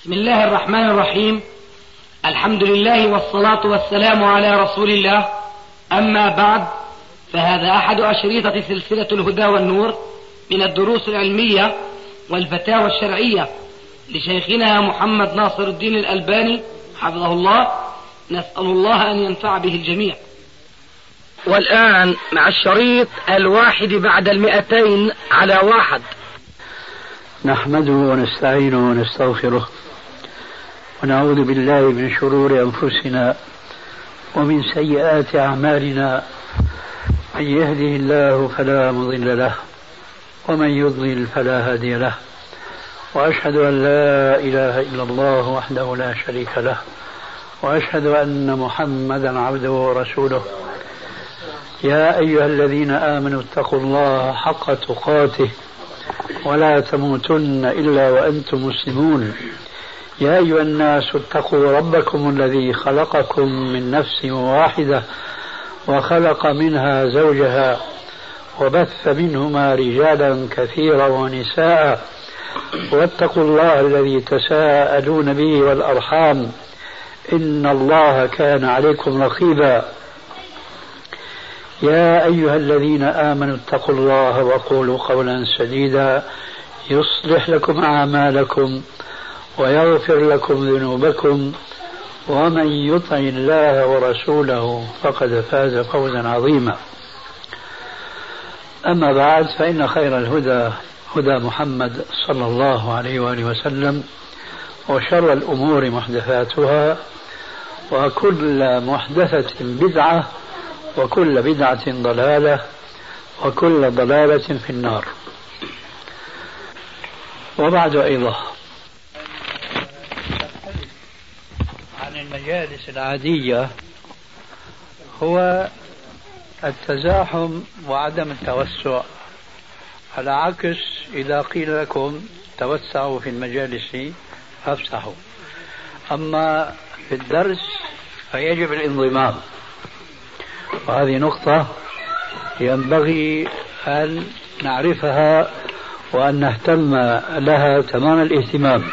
بسم الله الرحمن الرحيم. الحمد لله والصلاة والسلام على رسول الله. أما بعد، فهذا أحد أشريطة سلسلة الهدى والنور من الدروس العلمية والفتاوى الشرعية لشيخنا محمد ناصر الدين الألباني حفظه الله. نسأل الله أن ينفع به الجميع. والآن مع الشريط 1 على 1. نحمده ونستعينه ونستغفره ونعوذ بالله من شرور أنفسنا ومن سيئات أعمالنا. من يهده الله فلا مضل له ومن يضلل فلا هادي له، وأشهد أن لا إله إلا الله وحده لا شريك له، وأشهد أن محمدا عبده ورسوله. يا أيها الذين آمنوا اتقوا الله حق تقاته ولا تموتن إلا وأنتم مسلمون. يا أيها الناس اتقوا ربكم الذي خلقكم من نفس واحدة وخلق منها زوجها وبث منهما رجالا كثيرا ونساء، واتقوا الله الذي تساءلون به والأرحام إن الله كان عليكم رقيبا. يا أيها الذين آمنوا اتقوا الله وقولوا قولا سديدا يصلح لكم أعمالكم ويغفر لكم ذنوبكم، ومن يطع الله ورسوله فقد فاز فوزا عظيما. أما بعد، فإن خير الهدى هدى محمد صلى الله عليه وآله وسلم، وشر الأمور محدثاتها، وكل محدثة بدعة، وكل بدعة ضلالة، وكل ضلالة في النار. وبعد أيضا عن المجالس العادية هو التزاحم وعدم التوسع، على عكس إذا قيل لكم توسعوا في المجالس فافسحوا. أما في الدرس فيجب الانضمام، وهذه نقطة ينبغي أن نعرفها وأن نهتم لها تمام الاهتمام.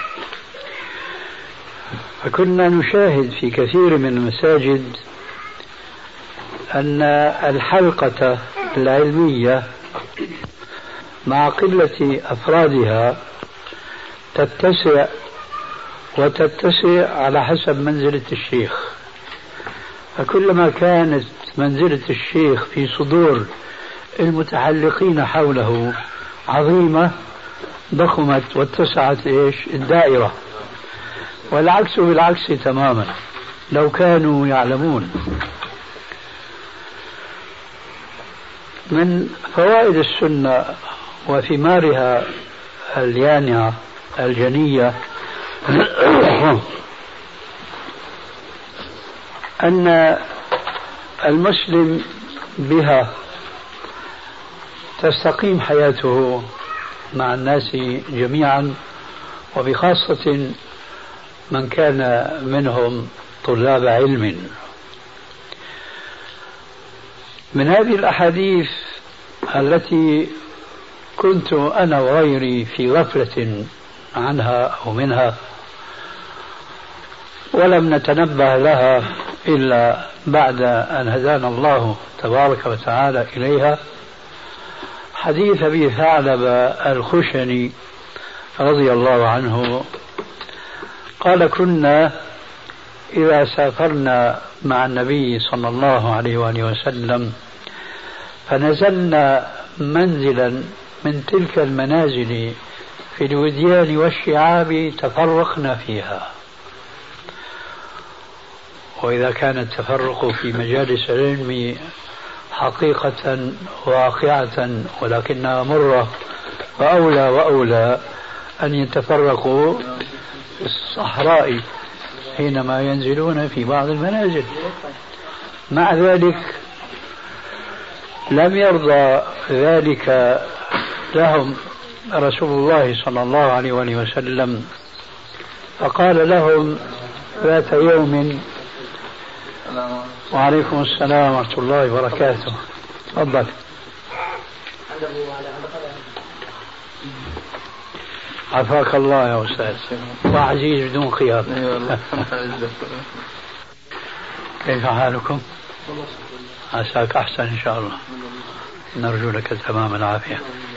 فكنا نشاهد في كثير من المساجد أن الحلقة العلمية مع قلة أفرادها تتسع وتتسع على حسب منزلة الشيخ. فكلما كانت منزلة الشيخ في صدور المتحلقين حوله عظيمة ضخمت واتسعت الدائرة. والعكس بالعكس تماما لو كانوا يعلمون. من فوائد السنة وثمارها اليانعة الجنية أن المسلم بها تستقيم حياته مع الناس جميعا، وبخاصة من كان منهم طلاب علم. من هذه الأحاديث التي كنت أنا وغيري في غفلة عنها أو منها ولم نتنبه لها إلا بعد أن هدانا الله تبارك وتعالى إليها، حديث أبي ثعلب الخشني رضي الله عنه قال: كنا إذا سافرنا مع النبي صلى الله عليه وآله وسلم فنزلنا منزلا من تلك المنازل في الوديان والشعاب تفرقنا فيها. وإذا كان التفرق في مجالس العلم حقيقة واقعة ولكنها مرة، فأولى وأولى أن يتفرقوا في الصحراء حينما ينزلون في بعض المنازل. مع ذلك لم يرضى ذلك لهم رسول الله صلى الله عليه وسلم، فقال لهم ذات يوم: وعليكم السلام ورحمة الله وبركاته، تفضل. عافاك الله يا أستاذ، وعزيز بدون خيار. كيف حالكم؟ عساك أحسن إن شاء الله، نرجو لك تمام العافية.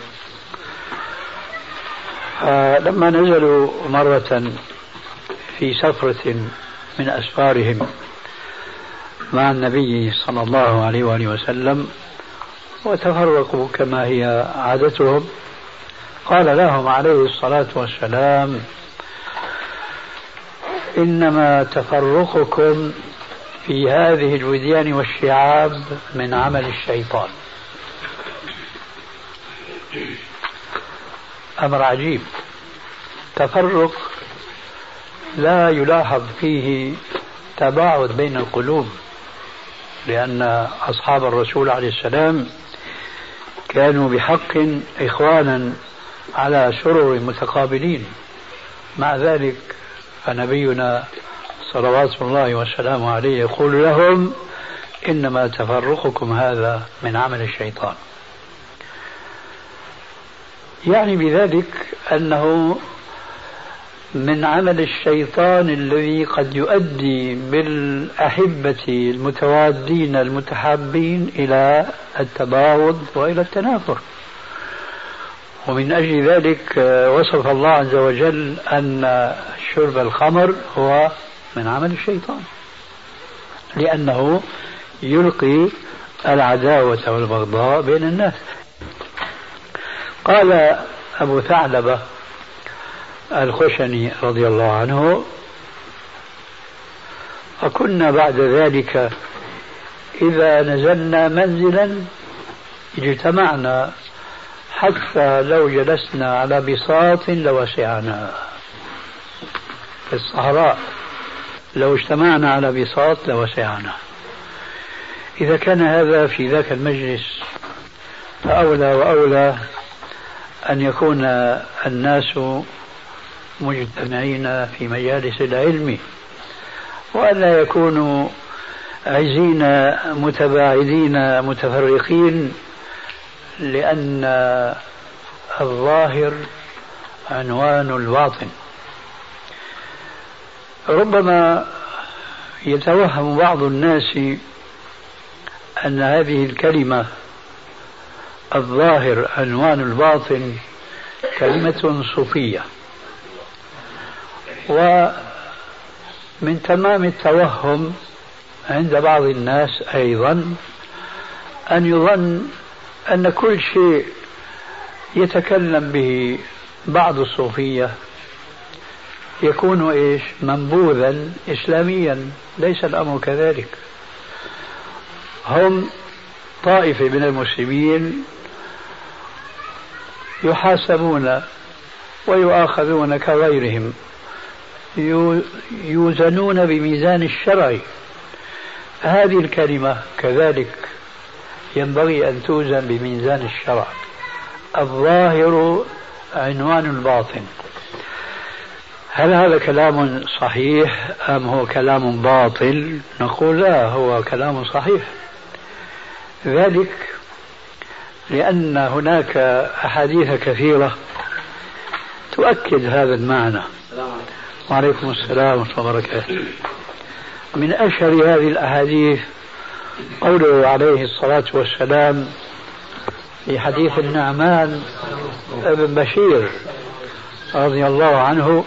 لما نزلوا مرة في سفرة من أسفارهم مع النبي صلى الله عليه وآله وسلم وتفرقوا كما هي عادتهم، قال لهم عليه الصلاة والسلام: إنما تفرقكم في هذه الوديان والشعاب من عمل الشيطان. أمر عجيب، تفرق لا يلاحظ فيه تباعد بين القلوب، لأن أصحاب الرسول عليه السلام كانوا بحق إخوانا على سرر متقابلين. مع ذلك فنبينا صلوات الله وسلامه عليه يقول لهم: إنما تفرقكم هذا من عمل الشيطان. يعني بذلك أنه من عمل الشيطان الذي قد يؤدي بالأحبة المتوادين المتحابين إلى التباغض وإلى التنافر. ومن أجل ذلك وصف الله عز وجل أن شرب الخمر هو من عمل الشيطان، لأنه يلقي العداوة والبغضاء بين الناس. قال أبو ثعلبة الخشني رضي الله عنه: فكنا بعد ذلك إذا نزلنا منزلا اجتمعنا حتى لو جلسنا على بساط لوسعنا. في الصحراء لو اجتمعنا على بساط لوسعنا. إذا كان هذا في ذاك المجلس فأولى وأولى أن يكون الناس مجتمعين في مجالس العلم، وألا يكونوا عزين متباعدين متفرقين، لأن الظاهر عنوان الباطن. ربما يتوهم بعض الناس أن هذه الكلمة الظاهر عنوان الباطن كلمة صوفية، ومن تمام التوهم عند بعض الناس أيضا أن يظن أن كل شيء يتكلم به بعض الصوفية يكون منبوذا إسلاميا. ليس الأمر كذلك. هم طائفة من المسلمين يحاسبون ويؤاخذون كغيرهم، يوزنون بميزان الشرع. هذه الكلمة كذلك ينبغي أن توزن بميزان الشرع. الظاهر عنوان الباطن. هل هذا كلام صحيح أم هو كلام باطل؟ نقول لا، هو كلام صحيح. ذلك لأن هناك أحاديث كثيرة تؤكد هذا المعنى. وعليكم السلام ورحمة الله وبركاته. من أشهر هذه الأحاديث قوله عليه الصلاة والسلام في حديث النعمان بن بشير رضي الله عنه،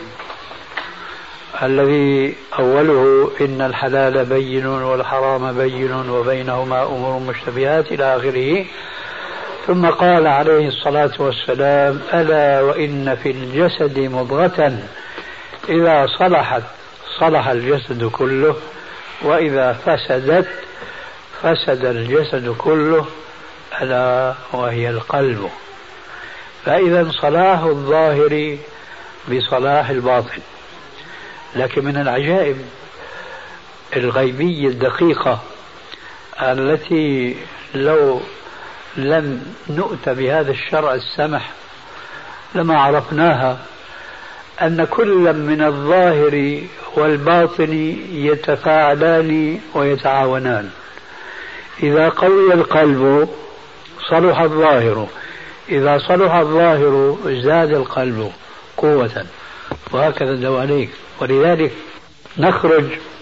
الذي أوله: إن الحلال بين والحرام بين وبينهما أمور مشتبهات، إلى آخره. ثم قال عليه الصلاة والسلام: ألا وإن في الجسد مضغة إذا صلحت صلح الجسد كله، وإذا فسدت فسد الجسد كله، ألا وهي القلب. فإذا صلاح الظاهر بصلاح الباطن. لكن من العجائب الغيبية الدقيقة التي لو لم نؤت بهذا الشرع السمح لما عرفناها، أن كل من الظاهر والباطن يتفاعلان ويتعاونان. إذا قوي القلب صلح الظاهر، إذا صلح الظاهر زاد القلب، قوة، وهكذا دواليك. ولذلك نخرج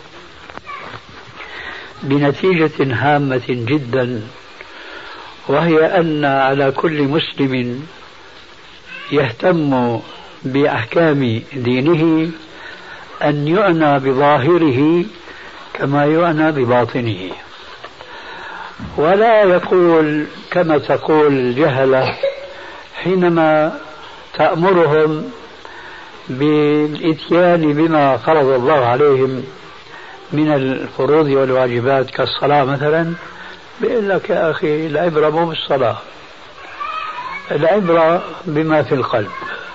بنتيجة هامة جدا، وهي أن على كل مسلم يهتم بأحكام دينه أن يعنى بظاهره كما يعنى بباطنه، ولا يقول كما تقول الجهلة حينما تأمرهم بالإتيان بما فرض الله عليهم من الفروض والواجبات كالصلاة مثلا، بيقول لك يا أخي العبرة مو بالصلاة، العبرة بما في القلب.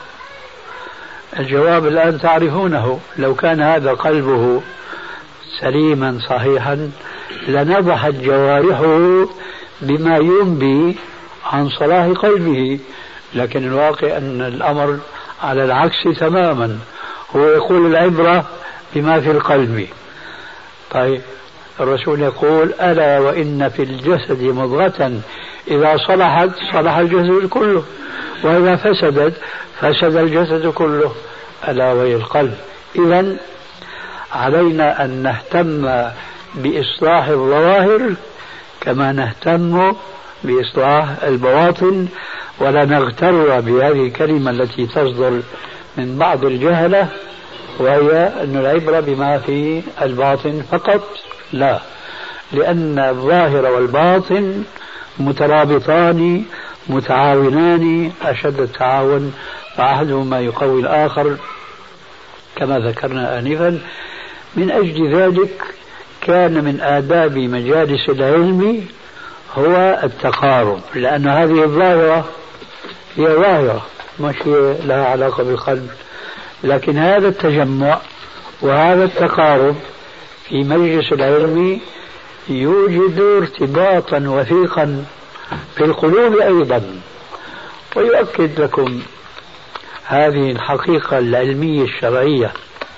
الجواب الآن تعرفونه، لو كان هذا قلبه سليما صحيحا لنضحت جوارحه بما ينبي عن صلاح قلبه، لكن الواقع أن الأمر على العكس تماما، هو يقول العبرة بما في القلب. طيب الرسول يقول ألا وإن في الجسد مضغة إذا صلحت صلح الجسد كله، وإذا فسدت فسد الجسد كله، ألا وهي القلب. إذن علينا أن نهتم بإصلاح الظواهر كما نهتم بإصلاح البواطن، ولا نغتر بهذه الكلمة التي تصدر من بعض الجهلة، وهي أن العبرة بما في الباطن فقط. لا، لأن الظاهر والباطن مترابطان متعاونان أشد التعاون، فأحدهما يقوي الآخر كما ذكرنا آنفا. من أجل ذلك كان من آداب مجالس العلم هو التقارب، لأن هذه الظاهرة هي ظاهرة مش لها علاقة بالقلب، لكن هذا التجمع وهذا التقارب في مجلس العلم يوجد ارتباطا وثيقا في القلوب أيضا. ويؤكد لكم هذه الحقيقة العلمية الشرعية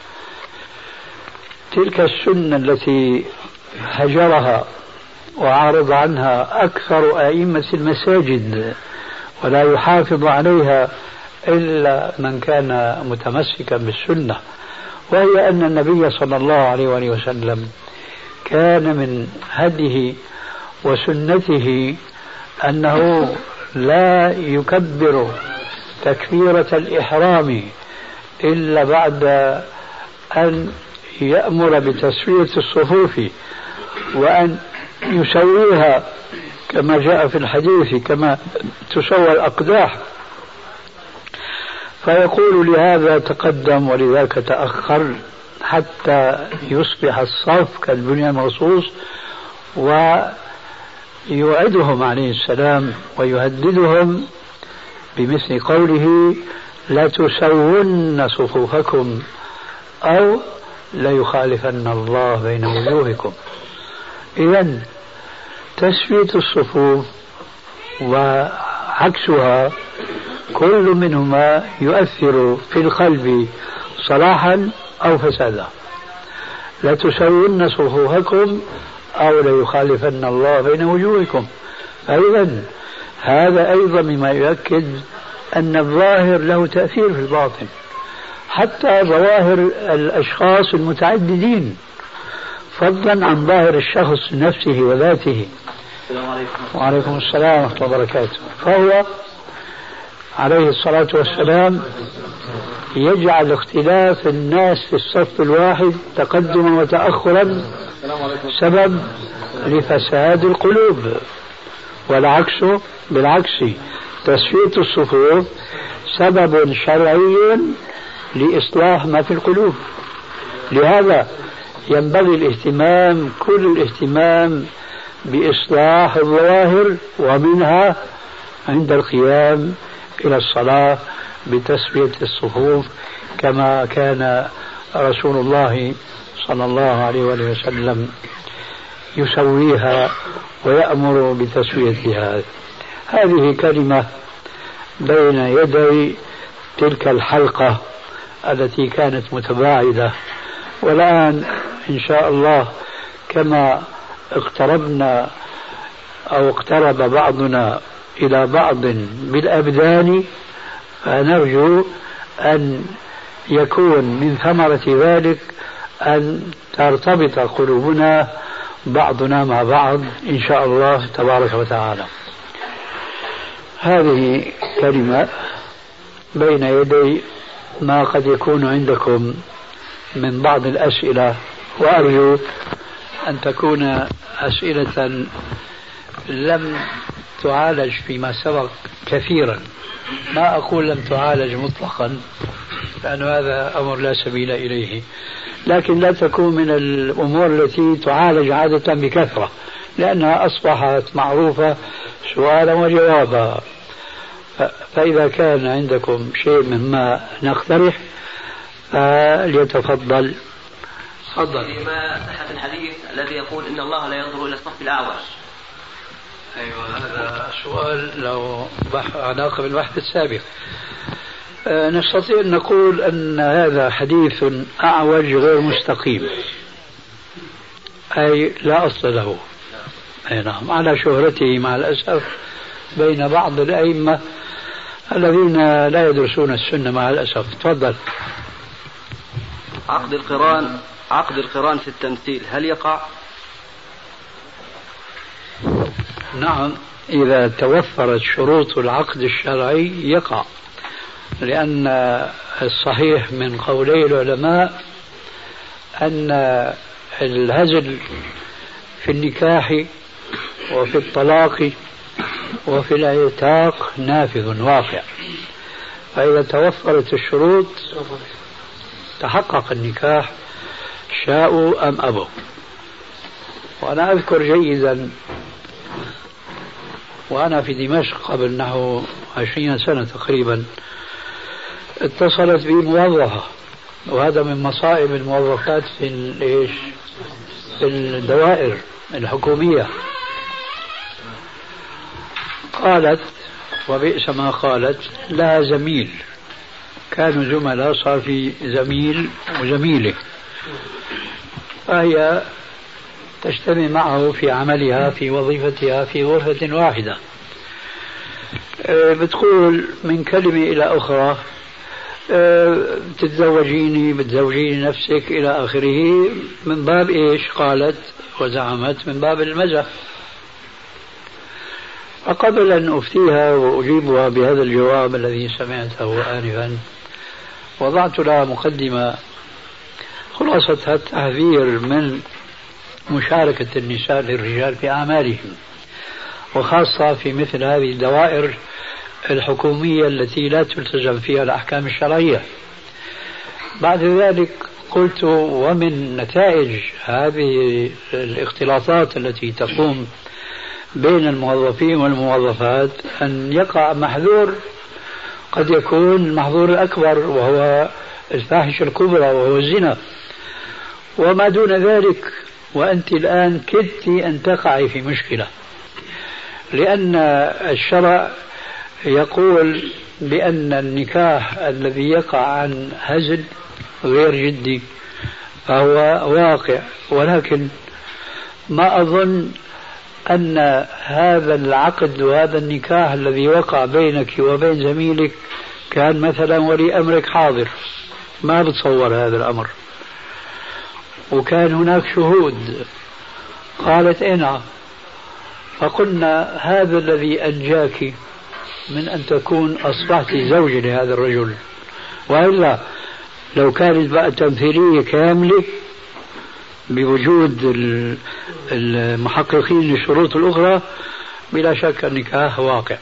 تلك السنة التي هجرها وعارض عنها أكثر أئمة المساجد ولا يحافظ عليها إلا من كان متمسكا بالسنة، وهي أن النبي صلى الله عليه وآله وسلم كان من هديه وسنته أنه لا يكبر تكبيرة الإحرام إلا بعد أن يأمر بتسوية الصفوف وأن يسويها كما جاء في الحديث كما تسوى الأقداح، فيقول لهذا تقدم ولذاك تأخر حتى يصبح الصف كالبنيان المرصوص، ويوعدهم عليه السلام ويهددهم بمثل قوله لا تسون صفوفكم أو لا يخالفن الله بين وجوهكم. إذن تسوية الصفوف وعكسها كل منهما يؤثر في القلب صلاحا أو فسادا. لا تسون صفوفكم أو لا يخالفن الله بين وجوهكم. فإذن هذا أيضا مما يؤكد أن الظاهر له تأثير في الباطن، حتى ظواهر الأشخاص المتعددين فضلا عن ظاهر الشخص نفسه وذاته. وعليكم السلام ورحمة الله وبركاته. فهو عليه الصلاة والسلام يجعل اختلاف الناس في الصف الواحد تقدما وتأخرا سبب لفساد القلوب، والعكس بالعكس، تسوية الصفوف سبب شرعي لإصلاح ما في القلوب. لهذا ينبغي الاهتمام، كل الاهتمام بإصلاح الظواهر، ومنها عند القيام إلى الصلاة بتسوية الصفوف كما كان رسول الله صلى الله عليه وسلم يسويها ويأمر بتسويتها. هذه كلمة بين يدي تلك الحلقة التي كانت متباعدة، والآن إن شاء الله كما اقتربنا أو اقترب بعضنا إلى بعض بالأبدان، فنرجو أن يكون من ثمرة ذلك أن ترتبط قلوبنا بعضنا مع بعض إن شاء الله تبارك وتعالى. هذه كلمة بين يدي ما قد يكون عندكم من بعض الأسئلة، وأرجو أن تكون أسئلة لم تعالج فيما سبق كثيرا. ما أقول لم تعالج مطلقا لأن هذا أمر لا سبيل إليه، لكن لا تكون من الأمور التي تعالج عادة بكثرة لأنها أصبحت معروفة سؤالا وجوابا. فإذا كان عندكم شيء مما نقترح فليتفضل. تفضل. فيما صحة الحديث الذي يقول إن الله لا ينظر إلى الصف الأعوج. أيوة، هذا سؤال له علاقة بالبحث السابق. نستطيع أن نقول أن هذا حديث أعوج غير مستقيم، أي لا أصل له. أي نعم، على شهرته مع الأسف بين بعض الأئمة الذين لا يدرسون السنة مع الأسف. تفضل. عقد القران في التمثيل هل يقع؟ نعم، إذا توفرت شروط العقد الشرعي يقع، لأن الصحيح من قولي العلماء أن الهزل في النكاح وفي الطلاق وفي العتاق نافذ واقع، فإذا توفرت الشروط تحقق النكاح شاءوا أم أبوا. وأنا أذكر جيدا وأنا في دمشق قبل نحو 20 سنة تقريبا اتصلت بي موظفة، وهذا من مصائب الموظفات في الدوائر الحكومية. قالت وبئس ما قالت، لا زميل، كانوا زملاء صار في زميل وزميلة، فهي تجتمع معه في عملها في وظيفتها في غرفة واحدة. بتقول من كلمة إلى أخرى بتزوجيني نفسك إلى آخره، من باب إيش؟ قالت وزعمت من باب المزح. فقبل أن أفتيها وأجيبها بهذا الجواب الذي سمعته آنفا وضعت لها مقدمة خلاصة التحذير من مشاركة النساء للرجال في أعمالهم، وخاصة في مثل هذه الدوائر الحكومية التي لا تلتزم فيها الأحكام الشرعية. بعد ذلك قلت ومن نتائج هذه الاختلاطات التي تقوم بين الموظفين والموظفات أن يقع محذور قد يكون المحظور الأكبر وهو الفاحشة الكبرى وهو الزنا وما دون ذلك، وأنت الآن كدت أن تقعي في مشكلة، لأن الشرع يقول بأن النكاح الذي يقع عن هزل غير جدي فهو واقع، ولكن ما أظن أن هذا العقد وهذا النكاح الذي وقع بينك وبين زميلك كان مثلا ولي أمرك حاضر، ما بتصور هذا الأمر، وكان هناك شهود. قالت نعم. فقلنا هذا الذي أنجاك من أن تكون أصبحت زوجة لهذا الرجل، وإلا لو كانت بقى تمثيلية كاملة بوجود المحققين للشروط الأخرى بلا شك النكاح واقع،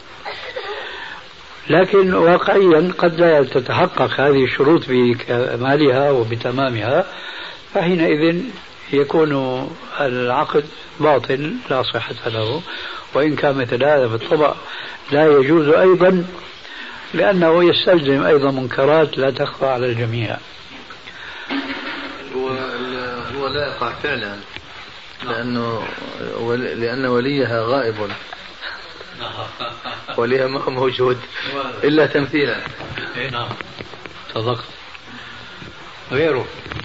لكن واقعيا قد لا تتحقق هذه الشروط بكمالها وبتمامها، فحينئذ يكون العقد باطل لا صحة له، وإن كان مثل هذا بالطبع لا يجوز أيضا، لأنه يستلزم أيضا منكرات لا تخفى على الجميع. هو لا يقع فعلا لأن وليها غائب، وليها ما هو موجود إلا تمثيلا. نعم صدقت. غيره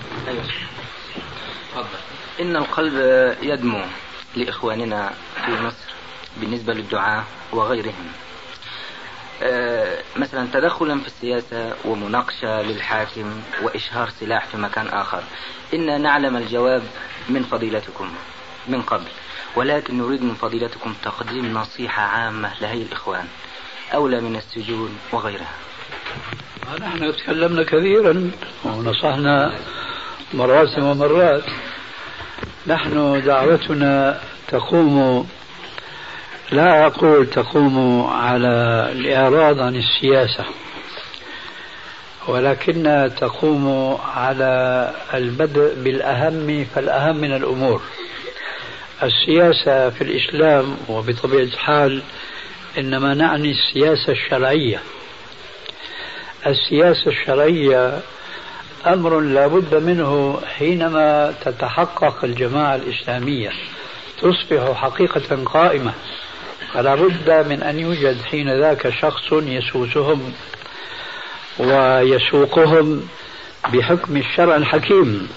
إن القلب يدمو لإخواننا في مصر بالنسبة للدعاة وغيرهم، مثلا تدخلا في السياسة ومناقشة للحاكم وإشهار سلاح في مكان آخر، إن نعلم الجواب من فضيلتكم من قبل، ولكن نريد من فضيلتكم تقديم نصيحة عامة لهي الإخوان أولى من السجون وغيرها. نحن تكلمنا كثيرا ونصحنا مرات ومرات. نحن دعوتنا تقوم، لا أقول تقوم على الإعراض عن السياسة، ولكن تقوم على البدء بالأهم فالأهم من الأمور. السياسة في الإسلام وبطبيعة الحال إنما نعني السياسة الشرعية. السياسة الشرعية أمر لا بد منه حينما تتحقق الجماعة الإسلامية تصبح حقيقة قائمة، فلا بد من أن يوجد حين ذاك شخص يسوسهم ويسوقهم بحكم الشرع الحكيم.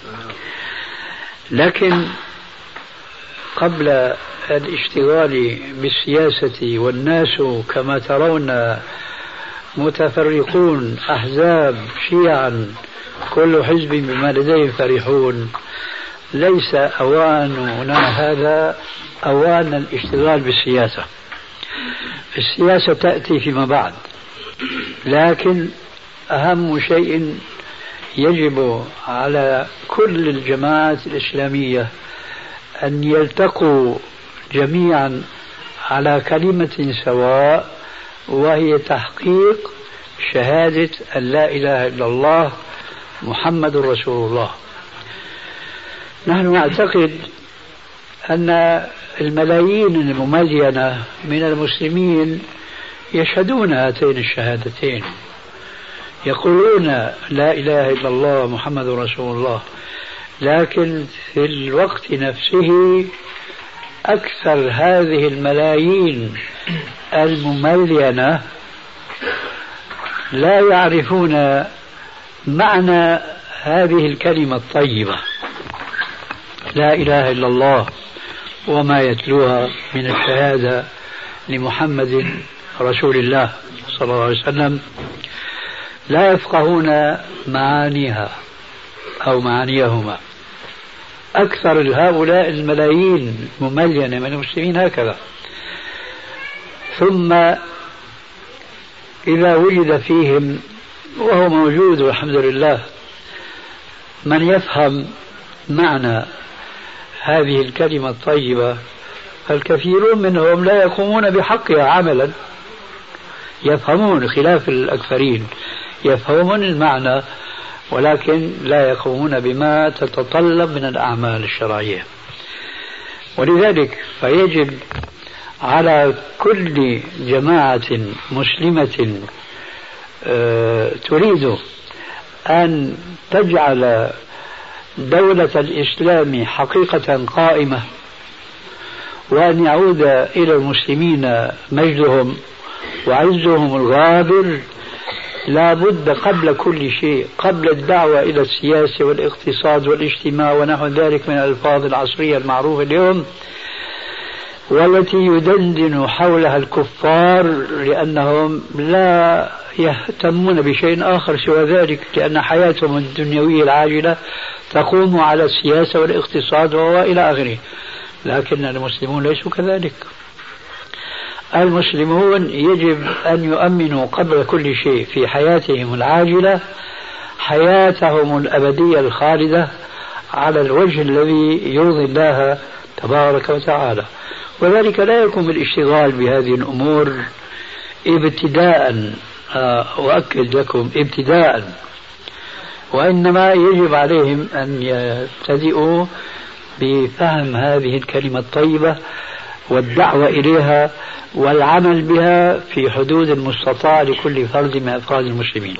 لكن قبل الاشتغال بالسياسة والناس كما ترون متفرقون أحزاب شيعا كل حزب بما لديهم فرحون، ليس أواننا هذا أوان الاشتغال بالسياسة. السياسة تأتي فيما بعد، لكن أهم شيء يجب على كل الجماعات الإسلامية أن يلتقوا جميعا على كلمة سواء، وهي تحقيق شهادة أن لا إله إلا الله محمد رسول الله. نحن نعتقد أن الملايين المملينة من المسلمين يشهدون هاتين الشهادتين، يقولون لا إله إلا الله محمد رسول الله، لكن في الوقت نفسه أكثر هذه الملايين المملينة لا يعرفون معنى هذه الكلمة الطيبة لا إله إلا الله وما يتلوها من الشهادة لمحمد رسول الله صلى الله عليه وسلم، لا يفقهون معانيها أو معانيهما. أكثر هؤلاء الملايين المملينة من المسلمين هكذا. ثم إذا وجد فيهم، وهو موجود والحمد لله، من يفهم معنى هذه الكلمة الطيبة، فالكثيرون منهم لا يقومون بحقها عملا، يفهمون خلاف الأكثرين، يفهمون المعنى ولكن لا يقومون بما تتطلب من الأعمال الشرعية. ولذلك فيجب على كل جماعة مسلمة تريد أن تجعل دولة الإسلام حقيقة قائمة وأن يعود إلى المسلمين مجدهم وعزهم الغابر، لا بد قبل كل شيء، قبل الدعوة إلى السياسة والاقتصاد والاجتماع ونحو ذلك من الألفاظ العصرية المعروفة اليوم، والتي يدندن حولها الكفار لأنهم لا يهتمون بشيء آخر سوى ذلك، لأن حياتهم الدنيوية العاجلة تقوم على السياسة والاقتصاد وإلى آخره. لكن المسلمون ليسوا كذلك. المسلمون يجب أن يؤمنوا قبل كل شيء في حياتهم العاجلة حياتهم الأبدية الخالدة على الوجه الذي يرضي الله تبارك وتعالى. وذلك لا يكون بالاشتغال بهذه الأمور ابتداء، أؤكد لكم ابتداء، وإنما يجب عليهم أن يبتدئوا بفهم هذه الكلمة الطيبة والدعوة إليها والعمل بها في حدود المستطاع لكل فرد من أفراد المسلمين.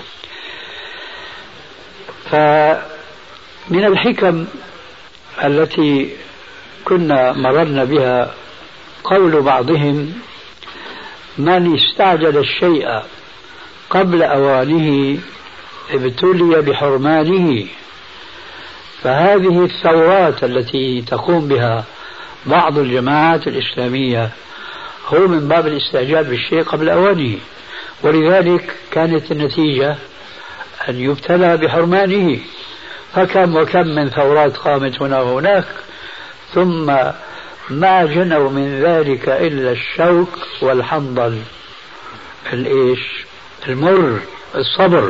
فمن الحكم التي كنا مررنا بها قول بعضهم: من استعجل الشيء قبل أوانه ابتلي بحرمانه. فهذه الثورات التي تقوم بها بعض الجماعات الإسلامية هو من باب الاستعجال بالشيء قبل أوانه. ولذلك كانت النتيجة أن يبتلى بحرمانه. فكم وكم من ثورات قامت هنا وهناك، ثم ما جنوا من ذلك إلا الشوك والحنظل، الإيش؟ المر، الصبر.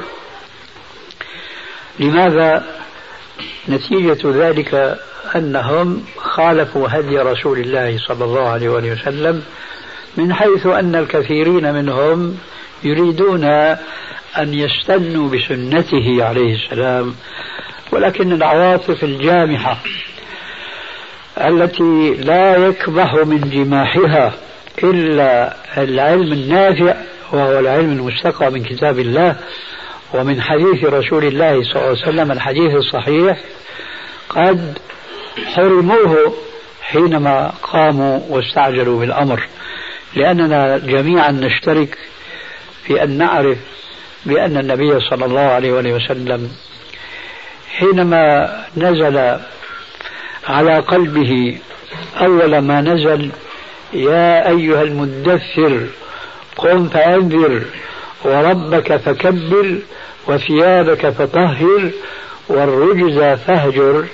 لماذا؟ نتيجة ذلك أنهم خالفوا هدي رسول الله صلى الله عليه وسلم، من حيث أن الكثيرين منهم يريدون أن يستنوا بسنته عليه السلام، ولكن العواطف الجامحة التي لا يكبح من جماحها إلا العلم النافع، وهو العلم المستقى من كتاب الله ومن حديث رسول الله صلى الله عليه وسلم الحديث الصحيح، قد حرموه حينما قاموا واستعجلوا بالأمر. لأننا جميعا نشترك في أن نعرف بأن النبي صلى الله عليه وسلم حينما نزل على قلبه أول ما نزل: يا أيها المدثر قم فأنذر وربك فكبر وثيابك فطهر والرجز فاهجر،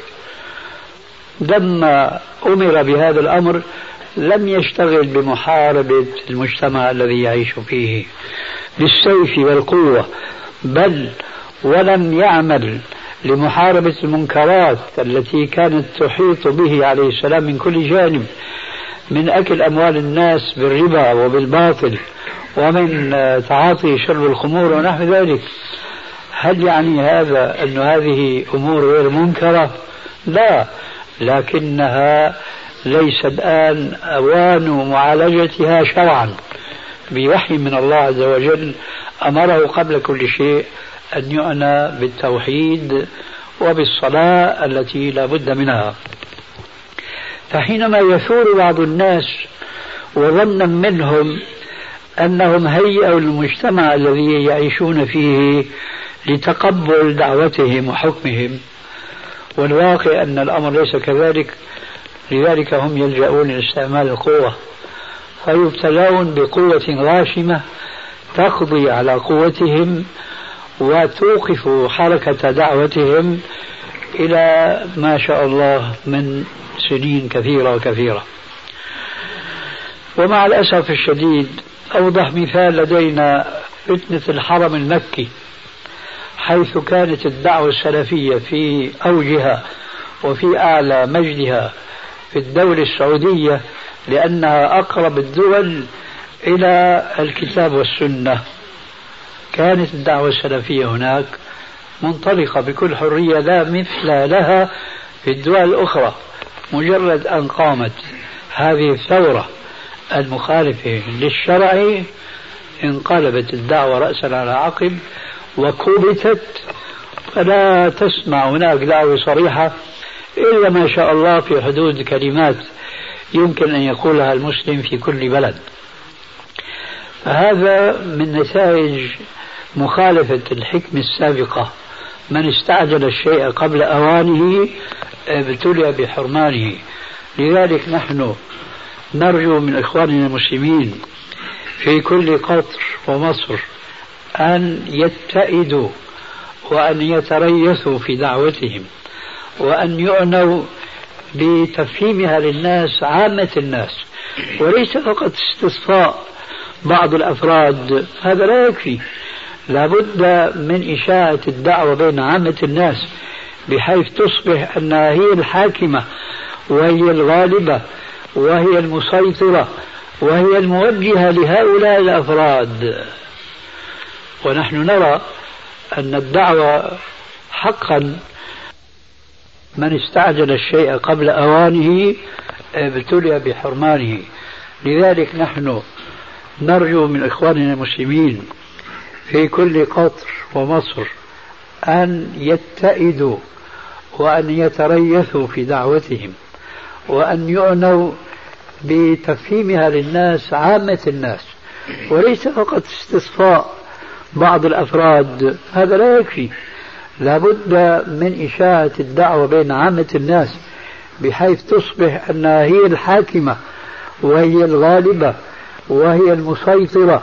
لما أمر بهذا الأمر لم يشتغل بمحاربة المجتمع الذي يعيش فيه بالسيف والقوة، بل ولم يعمل لمحاربة المنكرات التي كانت تحيط به عليه السلام من كل جانب، من أكل أموال الناس بالربا وبالباطل، ومن تعاطي شرب الخمور ونحو ذلك. هل يعني هذا أن هذه أمور غير منكرة؟ لا، لكنها ليس الآن أوان معالجتها شرعا بوحي من الله عز وجل. أمره قبل كل شيء أن يعنى بالتوحيد وبالصلاة التي لا بد منها. فحينما يثور بعض الناس وظنا منهم أنهم هيئوا المجتمع الذي يعيشون فيه لتقبل دعوتهم وحكمهم، والواقع أن الأمر ليس كذلك، لذلك هم يلجؤون لاستعمال القوة، فيبتلون بقوة غاشمة تقضي على قوتهم وتوقف حركة دعوتهم إلى ما شاء الله من سنين كثيرة وكثيرة. ومع الأسف الشديد أوضح مثال لدينا فتنة الحرم المكي، حيث كانت الدعوة السلفية في أوجها وفي أعلى مجدها في الدولة السعودية، لأنها أقرب الدول إلى الكتاب والسنة. كانت الدعوة السلفية هناك منطلقة بكل حرية لا مثل لها في الدول الأخرى. مجرد أن قامت هذه الثورة المخالفة للشرع انقلبت الدعوة رأسا على عقب وكبتت، فلا تسمع هناك دعوة صريحة إلا ما شاء الله في حدود كلمات يمكن أن يقولها المسلم في كل بلد. فهذا من نتائج مخالفة الحكمة السابقة. من استعجل الشيء قبل أوانه ابتلي بحرمانه. لذلك نحن نرجو من إخواننا المسلمين في كل قطر ومصر أن يتئدوا وأن يتريثوا في دعوتهم، وأن يعنوا بتفهيمها للناس عامة الناس، وليس فقط استصفاء بعض الأفراد. هذا لا يكفي، لابد من إشاعة الدعوة بين عامة الناس بحيث تصبح أنها هي الحاكمة وهي الغالبة وهي المسيطرة وهي الموجهة لهؤلاء الأفراد. ونحن نرى أن الدعوة حقا من استعجل الشيء قبل أوانه ابتلي بحرمانه. لذلك نحن نرجو من إخواننا المسلمين في كل قطر ومصر أن يتئدوا وأن يتريثوا في دعوتهم، وأن يعنوا بتفهيمها للناس عامة الناس، وليس فقط استصفاء بعض الأفراد. هذا لا يكفي، لابد من إشاعة الدعوة بين عامة الناس بحيث تصبح أنها هي الحاكمة وهي الغالبة وهي المسيطرة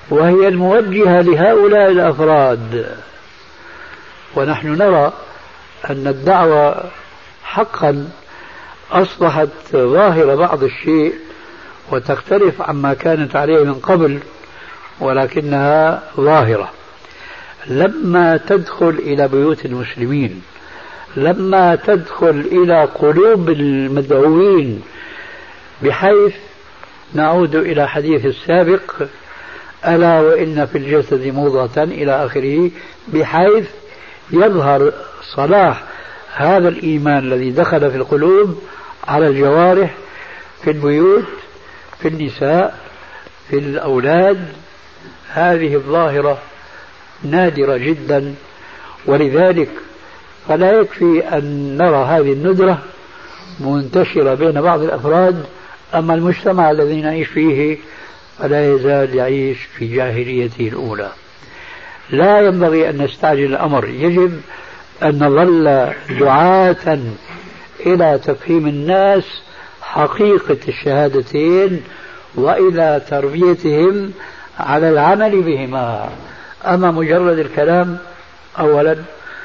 وهي الموجهة لهؤلاء الأفراد. ونحن نرى أن الدعوة حقا أصبحت ظاهرة بعض الشيء وتختلف عما كانت عليه من قبل، ولكنها ظاهرة. لما تدخل إلى بيوت المسلمين، لما تدخل إلى قلوب المدعوين، بحيث نعود إلى حديث السابق ألا وإن في الجسد مضغة إلى آخره، بحيث يظهر صلاح هذا الإيمان الذي دخل في القلوب على الجوارح، في البيوت، في النساء، في الأولاد. هذه الظاهرة نادرة جدا، ولذلك فلا يكفي أن نرى هذه الندرة منتشرة بين بعض الأفراد، أما المجتمع الذي نعيش فيه فلا يزال يعيش في جاهليته الأولى. لا ينبغي أن نستعجل الأمر، يجب أن نظل دعاة إلى تفهيم الناس حقيقة الشهادتين وإلى تربيتهم على العمل بهما. أما مجرد الكلام أولا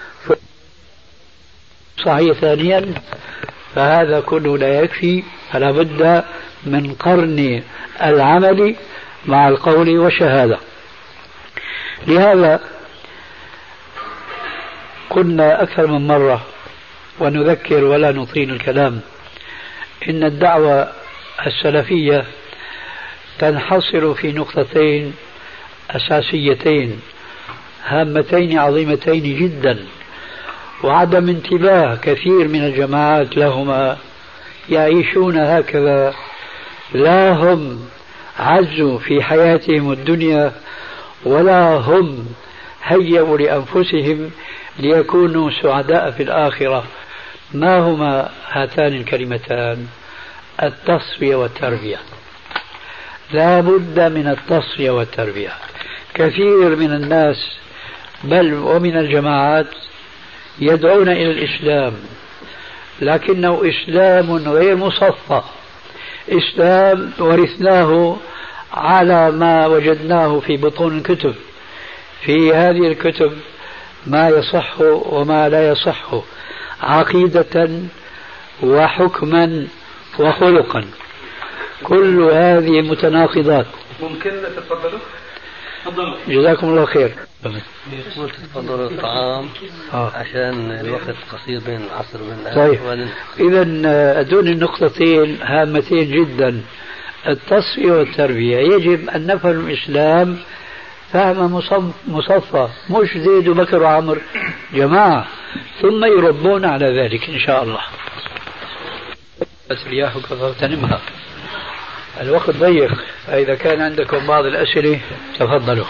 صحيح، ثانيا فهذا كله لا يكفي، فلا بد من قرن العمل مع القول والشهادة. لهذا قلنا أكثر من مرة ونذكر ولا نطيل الكلام، إن الدعوة السلفية تنحصر في نقطتين أساسيتين هامتين عظيمتين جدا، وعدم انتباه كثير من الجماعات لهما. يعيشون هكذا، لا هم عزوا في حياتهم الدنيا ولا هم هيئوا لأنفسهم ليكونوا سعداء في الآخرة. ما هما هاتان الكلمتان؟ التصفية والتربية. لا بد من التصفية والتربية. كثير من الناس بل ومن الجماعات يدعون إلى الإسلام، لكنه إسلام غير مصفى، إسلام ورثناه على ما وجدناه في بطون الكتب. في هذه الكتب ما يصح وما لا يصح، عقيدة وحكما وخلقا، كل هذه متناقضات. ممكن تتفضلوا؟ جزاكم الله خير. يقول تفضلوا الطعام عشان الوقت قصير بين العصر وبين طيب. إذا دون النقطتين هامتين جدا، التصفية والتربية. يجب أن نفهم الإسلام فهم مصفى، مش زيد وبكر وعمر، جماعة، ثم يربون على ذلك إن شاء الله. بس رياحك فاغتنمها، الوقت ضيق، فإذا كان عندكم بعض الأسئلة تفضلوا.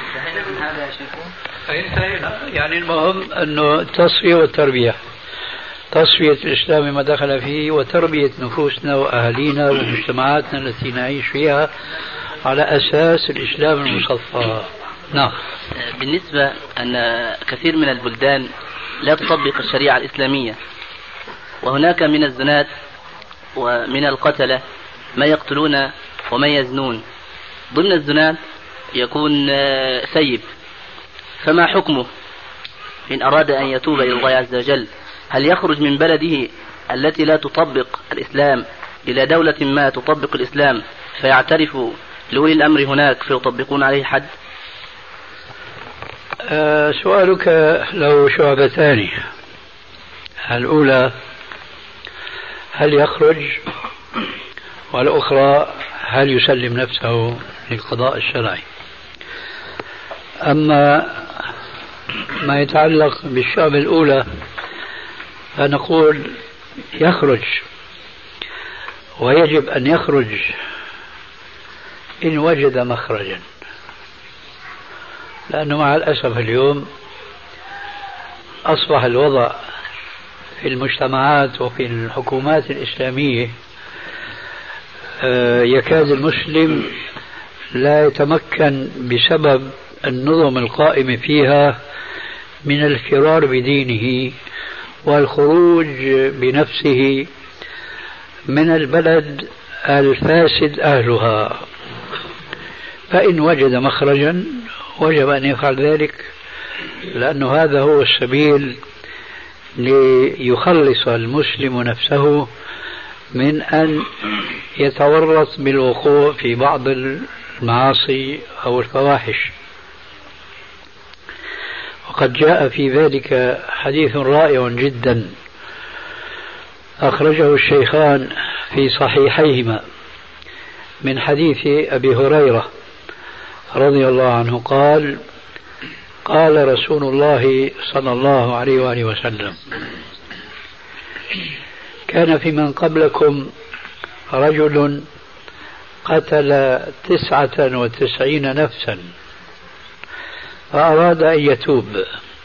يعني المهم أنه التصفية والتربية، تصفية الإسلام ما دخل فيه، وتربية نفوسنا وأهالينا ومجتمعاتنا التي نعيش فيها على أساس الإسلام المصفى. نعم. بالنسبة أن كثير من البلدان لا تطبق الشريعة الإسلامية، وهناك من الزنات ومن القتلة ما يقتلون وما يزنون. ضمن الزنات يكون سيب، فما حكمه إن أراد أن يتوب إلى الله عز وجل؟ هل يخرج من بلده التي لا تطبق الإسلام إلى دولة ما تطبق الإسلام فيعترف لولي الأمر هناك فيطبقون عليه حد؟ سؤالك له شعبتان. الأولى هل يخرج، والأخرى هل يسلم نفسه للقضاء الشرعي. أما ما يتعلق بالشعبة الأولى فنقول يخرج، ويجب أن يخرج إن وجد مخرجا، لأنه مع الأسف اليوم أصبح الوضع في المجتمعات وفي الحكومات الإسلامية يكاد المسلم لا يتمكن بسبب النظم القائمة فيها من الفرار بدينه والخروج بنفسه من البلد الفاسد أهلها. فإن وجد مخرجا وجب أن يفعل ذلك، لأنه هذا هو السبيل ليخلص المسلم نفسه من أن يتورط بالوقوع في بعض المعاصي أو الفواحش. وقد جاء في ذلك حديث رائع جدا أخرجه الشيخان في صحيحيهما من حديث أبي هريرة رضي الله عنه قال: قال رسول الله صلى الله عليه وآله وسلم: كان في من قبلكم رجل قتل 99 نفسا فأراد أن يتوب،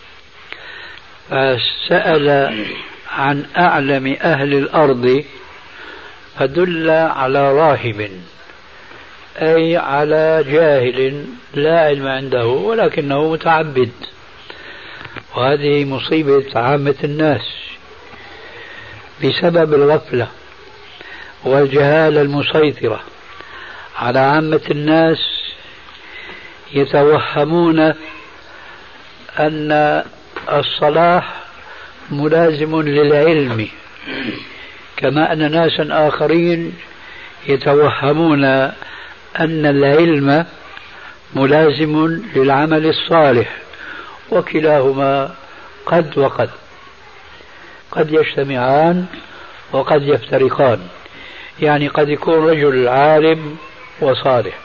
فسأل عن أعلم أهل الأرض فدل على راهب، أي على جاهل لا علم عنده ولكنه متعبد. وهذه مصيبة عامة الناس بسبب الغفلة والجهالة المسيطرة على عامة الناس، يتوهمون أن الصلاح ملازم للعلم، كما أن ناسا آخرين يتوهمون أن العلم ملازم للعمل الصالح، وكلاهما قد وقد، قد يجتمعان وقد يفترقان. يعني قد يكون رجل عالم وصالح،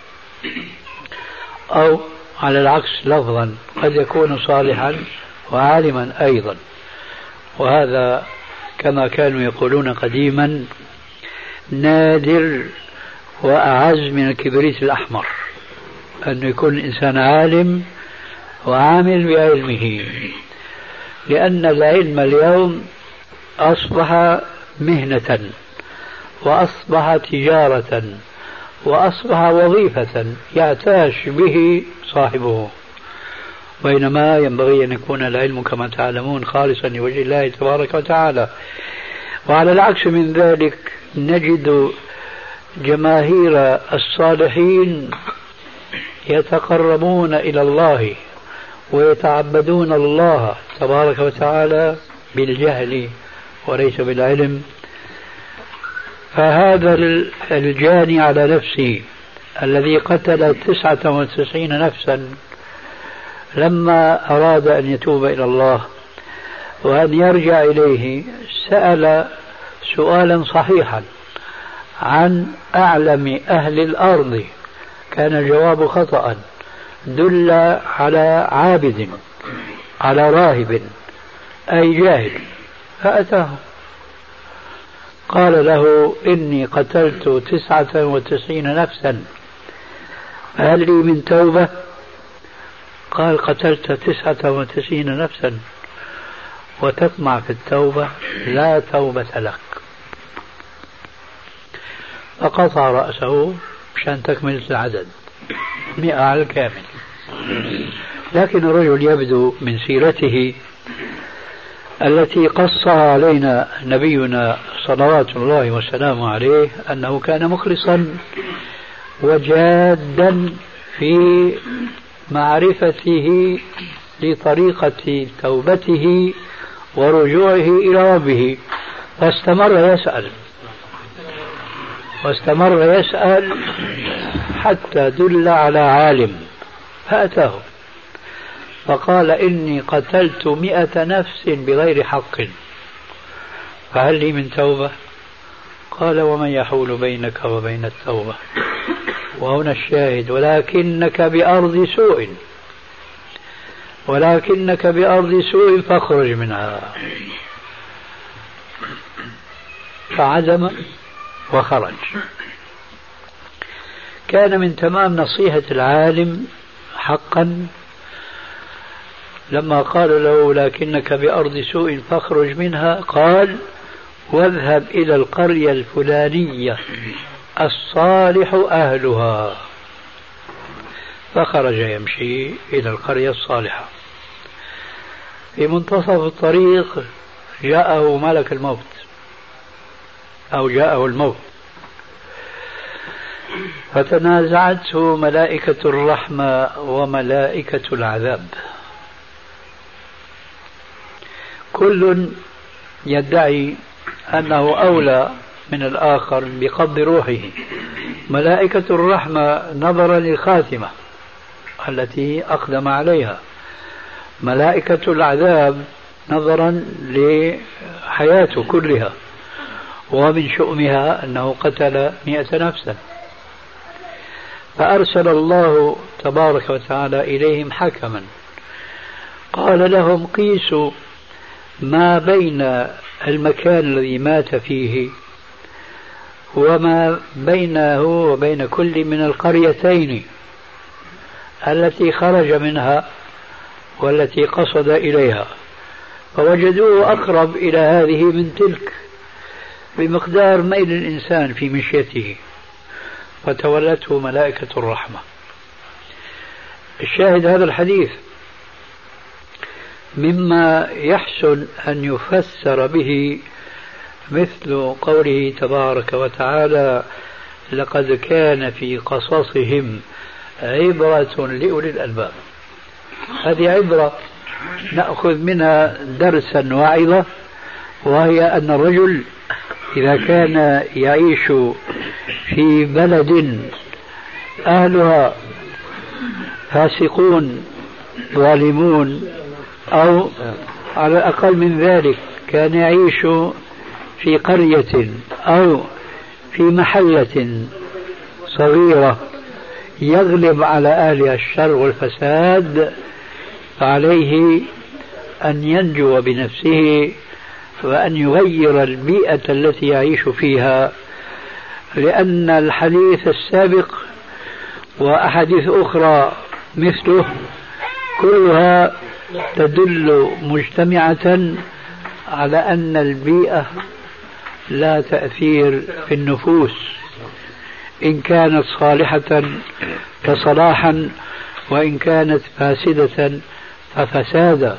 أو على العكس لفظا قد يكون صالحا وعالما أيضا. وهذا كما كانوا يقولون قديما نادر وأعز من الكبريت الأحمر، أن يكون الإنسان عالم وعامل بعلمه، لأن العلم اليوم أصبح مهنة وأصبح تجارة وأصبح وظيفة يعتاش به صاحبه، بينما ينبغي أن يكون العلم كما تعلمون خالصا لوجه الله تبارك وتعالى. وعلى العكس من ذلك نجد جماهير الصالحين يتقربون إلى الله ويتعبدون الله تبارك وتعالى بالجهل وليس بالعلم. فهذا الجاني على نفسه الذي قتل 99 نفسا لما أراد أن يتوب إلى الله وأن يرجع إليه سأل سؤالا صحيحا عن أعلم أهل الأرض، كان الجواب خطأ، دل على عابد، على راهب، أي جاهل. فأتاه قال له: إني قتلت 99 نفسا، هل لي من توبة؟ قال: قتلت 99 نفسا وتطمع في التوبة؟ لا توبة لك. فقطع رأسه مشان تكملة العدد 100 على الكامل. لكن الرجل يبدو من سيرته التي قصها علينا نبينا صلوات الله وسلامه عليه أنه كان مخلصا وجادا في معرفته لطريقة توبته ورجوعه إلى ربه، واستمر يسأل حتى دل على عالم فأتاه فقال: إني قتلت 100 نفس بغير حق، فهل لي من توبة؟ قال: ومن يحول بينك وبين التوبة؟ وهنا الشاهد: ولكنك بأرض سوء فاخرج منها. فعزم وخرج. كان من تمام نصيحة العالم حقا لما قال له: لكنك بأرض سوء فاخرج منها، قال: واذهب إلى القرية الفلانية الصالح أهلها. فخرج يمشي إلى القرية الصالحة. في منتصف الطريق جاءه ملك الموت أو جاءه الموت، فتنازعته ملائكة الرحمة وملائكة العذاب، كل يدعي أنه أولى من الآخر بقبض روحه. ملائكة الرحمة نظرا للخاتمة التي أقدم عليها، ملائكة العذاب نظرا لحياته كلها، ومن شؤمها أنه قتل 100 نفسا. فأرسل الله تبارك وتعالى إليهم حكما قال لهم قيسوا ما بين المكان الذي مات فيه وما بينه وبين كل من القريتين التي خرج منها والتي قصد إليها، فوجدوه أقرب إلى هذه من تلك بمقدار ميل الإنسان في مشيته، فتولته ملائكة الرحمة. الشاهد هذا الحديث مما يحسن أن يفسر به مثل قوله تبارك وتعالى لقد كان في قصصهم عبرة لأولي الألباب. هذه عبرة نأخذ منها درسا وعظة، وهي أن الرجل إذا كان يعيش في بلد أهلها فاسقون ظالمون، أو على الأقل من ذلك كان يعيش في قرية أو في محلة صغيرة يغلب على أهلها الشر والفساد، فعليه أن ينجو بنفسه وأن يغير البيئة التي يعيش فيها، لأن الحديث السابق وأحاديث أخرى مثله كلها تدل مجتمعة على أن البيئة لا تأثير في النفوس، إن كانت صالحة فصلاحا وإن كانت فاسدة ففسادا.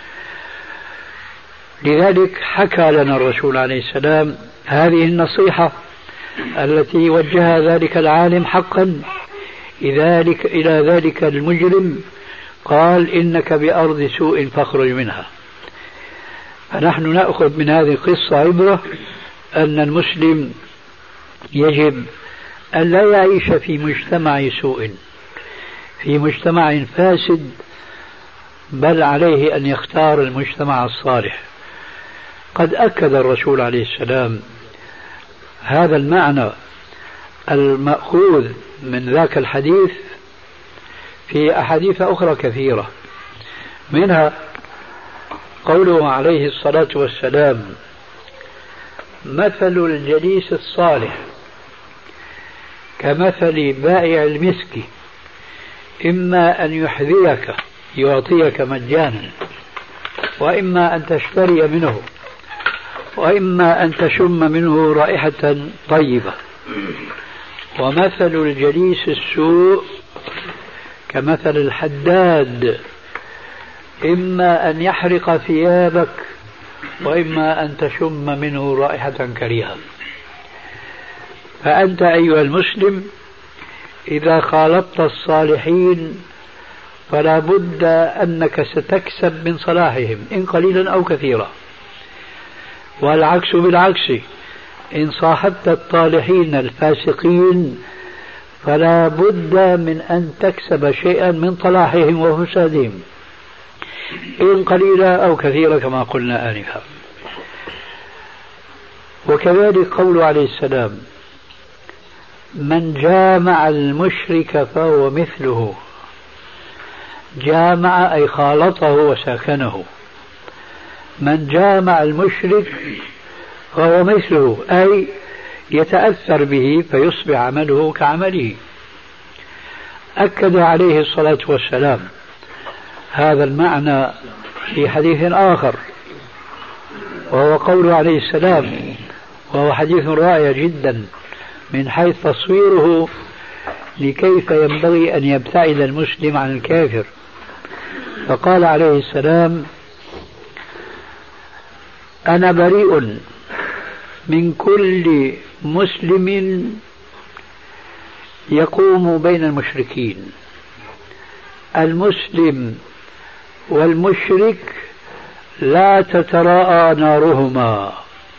لذلك حكى لنا الرسول عليه السلام هذه النصيحة التي وجهها ذلك العالم حقا إلى ذلك المجرم، قال إنك بأرض سوء فاخرج منها. فنحن نأخذ من هذه القصة عبرة أن المسلم يجب أن لا يعيش في مجتمع سوء، في مجتمع فاسد، بل عليه أن يختار المجتمع الصالح. قد أكد الرسول عليه السلام هذا المعنى المأخوذ من ذاك الحديث في أحاديث أخرى كثيرة، منها قوله عليه الصلاة والسلام مثل الجليس الصالح كمثل بائع المسك، إما أن يحذيك يعطيك مجانا، وإما أن تشتري منه، وإما أن تشم منه رائحة طيبة. ومثل الجليس السوء كمثل الحداد، إما أن يحرق ثيابك وإما أن تشم منه رائحة كريهة. فأنت أيها المسلم إذا خالطت الصالحين فلا بد أنك ستكسب من صلاحهم إن قليلا أو كثيرا، والعكس بالعكس، إن صاحبت الطالحين الفاسقين فلا بد من أن تكسب شيئا من صلاحهم وفسادهم إن قليلا أو كثيرا كما قلنا آنفا. وكذلك قول عليه السلام من جامع المشرك فهو مثله، جامع أي خالطه وساكنه، من جامع المشرك فهو مثله أي يتأثر به فيصبح عمله كعمله. أكد عليه الصلاة والسلام هذا المعنى في حديث آخر، وهو قوله عليه السلام، وهو حديث رائع جدا من حيث تصويره لكيف ينبغي أن يبتعد المسلم عن الكافر. فقال عليه السلام أنا بريء من كل مسلم يقوم بين المشركين. المسلم والمشرك لا تتراءى نارهما.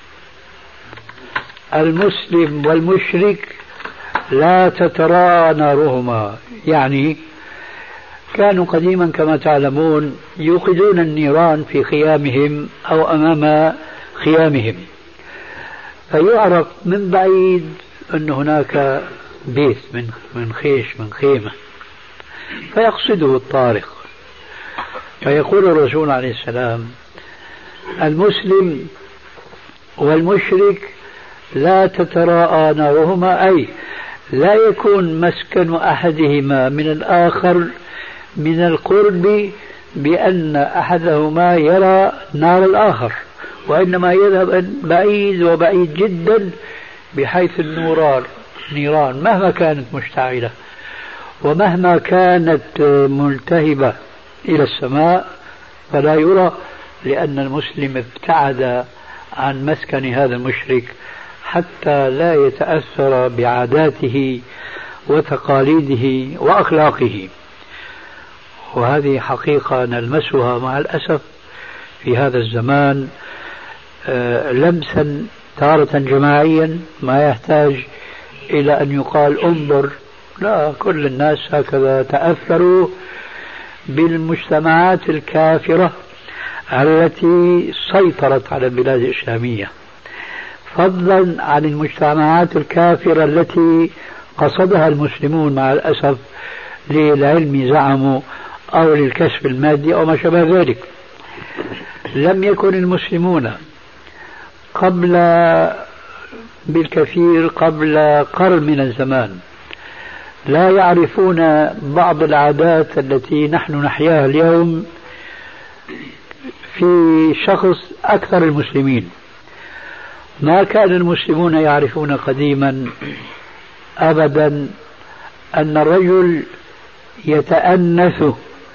المسلم والمشرك لا تتراءى نارهما، يعني كانوا قديما كما تعلمون يوقدون النيران في خيامهم أو أمام خيامهم، فيعرف من بعيد أن هناك بيت من خيمة، فيقصده الطارق، فيقول الرسول عليه السلام: المسلم والمشرك لا تتراءى نارهما، أي لا يكون مسكن أحدهما من الآخر من القرب بأن أحدهما يرى نار الآخر، وإنما يذهب بعيد وبعيد جدا، بحيث النيران مهما كانت مشتعلة ومهما كانت ملتهبة إلى السماء فلا يرى، لأن المسلم ابتعد عن مسكن هذا المشرك حتى لا يتأثر بعاداته وتقاليده وأخلاقه. وهذه حقيقة نلمسها مع الأسف في هذا الزمان لمسا تارة جماعيا ما يحتاج إلى أن يقال انظر، لا، كل الناس هكذا تأثروا بالمجتمعات الكافرة التي سيطرت على البلاد الإسلامية، فضلا عن المجتمعات الكافرة التي قصدها المسلمون مع الأسف للعلم زعموا أو للكسب المادي أو ما شابه ذلك. لم يكن المسلمون بالكثير قبل قرن من الزمان لا يعرفون بعض العادات التي نحن نحياها اليوم في شخص أكثر المسلمين. ما كان المسلمون يعرفون قديما أبدا أن الرجل يتأنث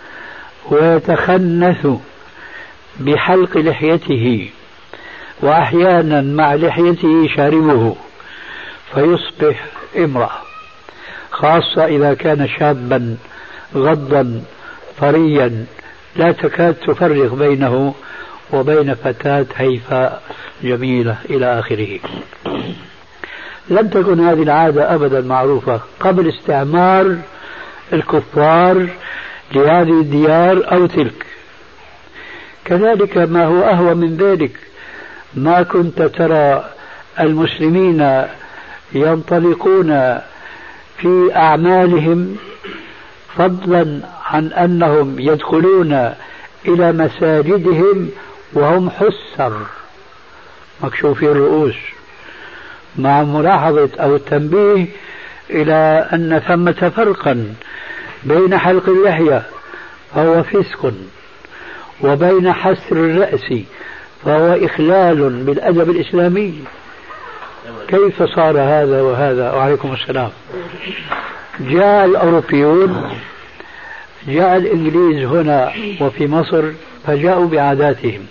ويتخنث بحلق لحيته، وأحيانا مع لحيته شاربه فيصبح امرأة، خاصة إذا كان شابا غضا طريا لا تكاد تفرق بينه وبين فتاة هيفاء جميلة إلى آخره. لم تكن هذه العادة أبدا معروفة قبل استعمار الكفار لهذه الديار أو تلك. كذلك ما هو أهوى من ذلك، ما كنت ترى المسلمين ينطلقون في أعمالهم، فضلا عن أنهم يدخلون إلى مساجدهم وهم حسر مكشوفي الرؤوس، مع ملاحظة أو التنبيه إلى أن ثمة فرقا بين حلق اللحية فهو فسق، وبين حسر الرأس فهو إخلال بالأدب الإسلامي. كيف صار هذا وهذا؟ وعليكم السلام. جاء الأوروبيون، جاء الإنجليز هنا وفي مصر فجاءوا بعاداتهم،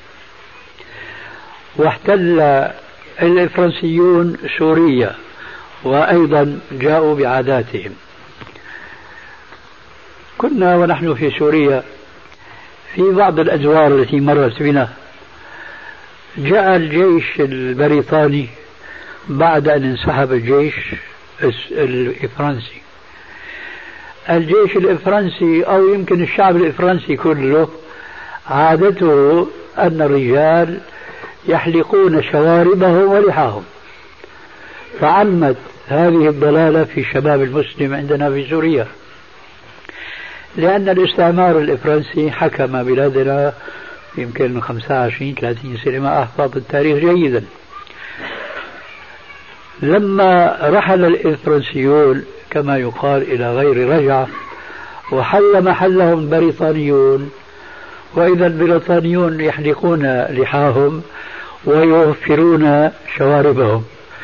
واحتل الفرنسيون سوريا وأيضا جاءوا بعاداتهم. كنا ونحن في سوريا في بعض الأدوار التي مرت بنا جاء الجيش البريطاني بعد أن انسحب الجيش الفرنسي. الجيش الفرنسي أو يمكن الشعب الفرنسي كله عادته أن الرجال يحلقون شواربهم ولحاهم، فعمت هذه الضلالة في الشباب المسلم عندنا في سوريا، لأن الاستعمار الفرنسي حكم بلادنا يمكن 25-30 سنة، ما أحفظ التاريخ جيدا. لما رحل الفرنسيون كما يقال إلى غير رجعة وحل محلهم البريطانيون، وإذا البريطانيون يحلقون لحاهم ويوفرون شواربهم،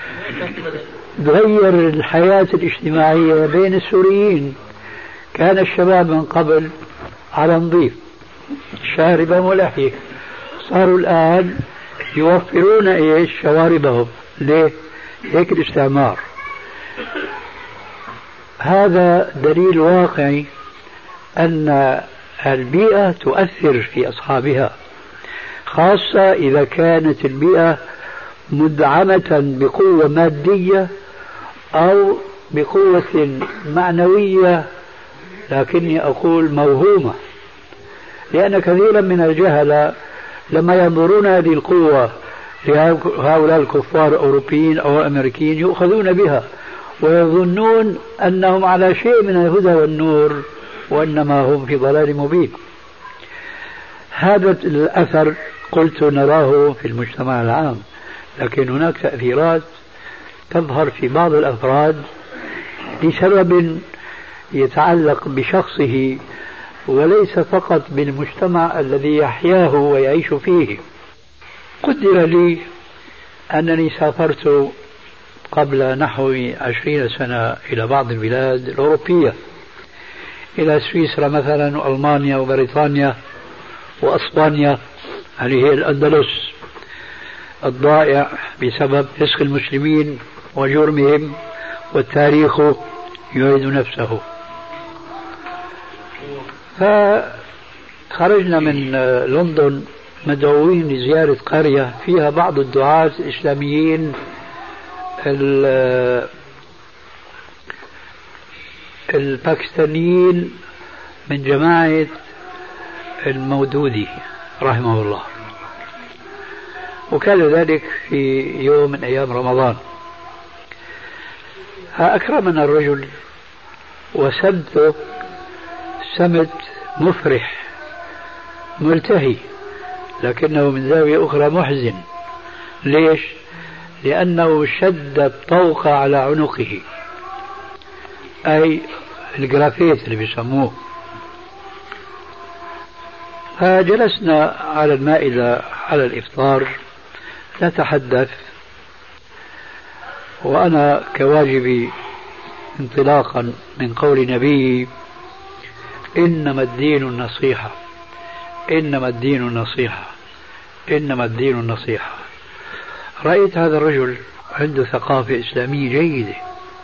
تغير الحياة الاجتماعية بين السوريين. كان الشباب من قبل على نظيف شاربهم ولحية، صاروا الآن يوفرون شواربهم. ليه؟ هيك الاستعمار. هذا دليل واقعي أن البيئة تؤثر في أصحابها، خاصة إذا كانت البيئة مدعمة بقوة مادية أو بقوة معنوية، لكني أقول موهومة، لأن كثيرا من الجهلة لما ينظرون هذه القوة لهؤلاء الكفار أوروبيين أو أمريكيين يؤخذون بها ويظنون أنهم على شيء من الهدى والنور، وإنما هم في ضلال مبين. هذا الأثر قلت نراه في المجتمع العام، لكن هناك تأثيرات تظهر في بعض الأفراد لسبب يتعلق بشخصه وليس فقط بالمجتمع الذي يحياه ويعيش فيه. قدر لي أنني سافرت قبل نحو 20 سنة إلى بعض البلاد الأوروبية، إلى سويسرا مثلا وألمانيا وبريطانيا وأسبانيا، هذه هي الأندلس الضائع بسبب فسق المسلمين وجرمهم، والتاريخ يعيد نفسه. فخرجنا من لندن مدعوين لزيارة قرية فيها بعض الدعاة الإسلاميين الباكستانيين من جماعة المودودي رحمه الله، وكان ذلك في يوم من أيام رمضان. أكرمنا الرجل وسمته سمت مفرح ملتهي، لكنه من زاوية أخرى محزن. ليش؟ لأنه شد الطوق على عنقه، أي الجرافيت اللي بيسموه. فجلسنا على المائدة على الإفطار نتحدث، وأنا كواجبي انطلاقا من قول نبي إنما الدين النصيحة، إنما الدين النصيحة، إنما الدين النصيحة. رأيت هذا الرجل عنده ثقافة إسلامية جيدة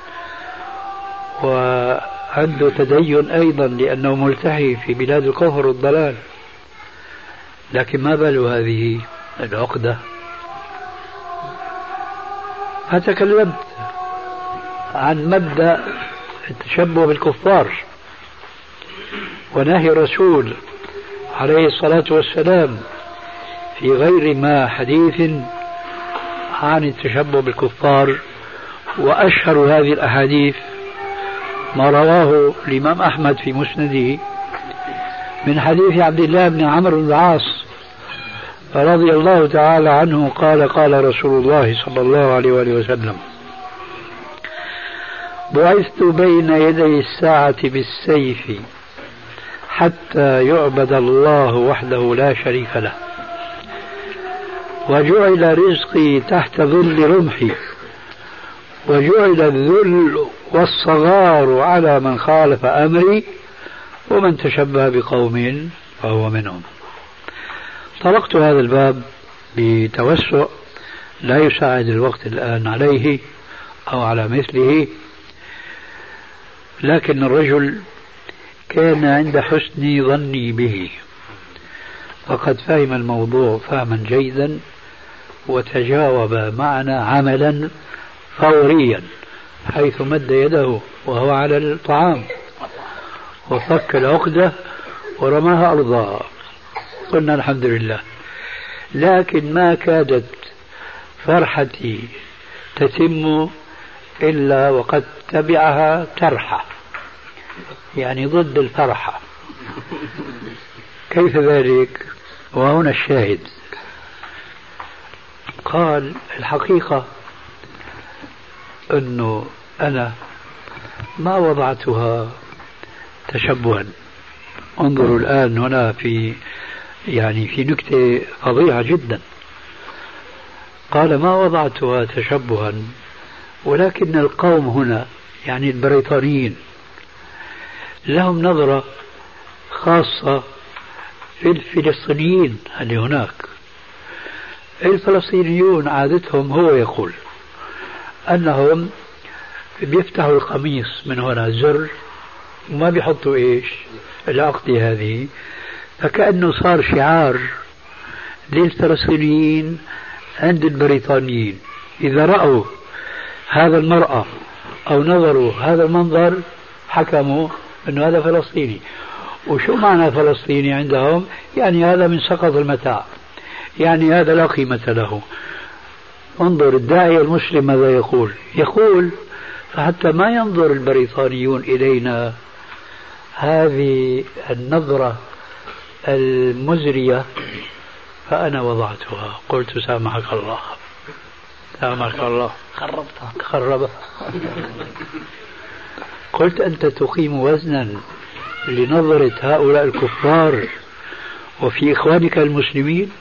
وعنده تدين أيضا لأنه ملتحي في بلاد الكفر والضلال، لكن ما بال هذه العقدة؟ فتكلمت عن مبدأ التشبه بالكفار ونهي الرسول عليه الصلاة والسلام في غير ما حديث عن التشبه بالكفار. وأشهر هذه الأحاديث ما رواه الإمام أحمد في مسنده من حديث عبد الله بن عمرو بن العاص رضي الله تعالى عنه قال قال رسول الله صلى الله عليه وآله وسلم: بعثت بين يدي الساعة بالسيف حتى يعبد الله وحده لا شريك له، وجعل رزقي تحت ظل رمحي، وجعل الذل والصغار على من خالف أمري، ومن تشبه بقوم فهو منهم. طرقت هذا الباب بتوسع لا يساعد الوقت الآن عليه أو على مثله، لكن الرجل كان عند حسن ظني به، فقد فهم الموضوع فهما جيدا وتجاوب معنا عملا فوريا، حيث مد يده وهو على الطعام وفك العقدة ورماها أرضها. قلنا الحمد لله. لكن ما كادت فرحتي تتم إلا وقد تبعها ترحة، يعني ضد الفرحة. كيف ذلك؟ وهنا الشاهد. قال: الحقيقة أنه أنا ما وضعتها تشبها. انظروا الآن هنا في نكتة فظيعة جدا. قال: ما وضعتها تشبها، ولكن القوم هنا يعني البريطانيين لهم نظرة خاصة في الفلسطينيين اللي هناك. الفلسطينيون عادتهم، هو يقول أنهم بيفتحوا القميص من هنا زر وما بيحطوا إيش العقدة هذه، فكأنه صار شعار للفلسطينيين عند البريطانيين. إذا رأوا هذا المرأة أو نظروا هذا المنظر حكموا أنه هذا فلسطيني. وشو معنى فلسطيني عندهم؟ يعني هذا من سقط المتاع، يعني هذا لا قيمة له. انظر الداعية المسلم ماذا يقول فحتى ما ينظر البريطانيون إلينا هذه النظرة المزرية فأنا وضعتها، قلت سامحك الله سامحك الله، خربها قلت أنت تقيم وزنا لنظرة هؤلاء الكفار وفي إخوانك المسلمين.